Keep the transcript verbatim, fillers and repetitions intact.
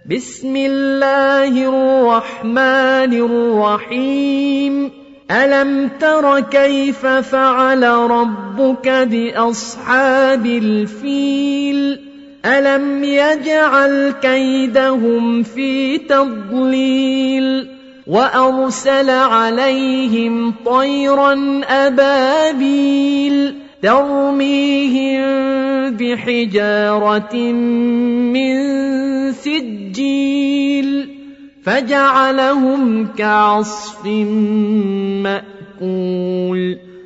بسم الله الرحمن الرحيم ألم تر كيف فعل ربك بأصحاب الفيل ألم يجعل كيدهم في تضليل وأرسل عليهم طيرا أبابيل ترميهم بحجارة من سجيل فجعلهم كعصف مأكول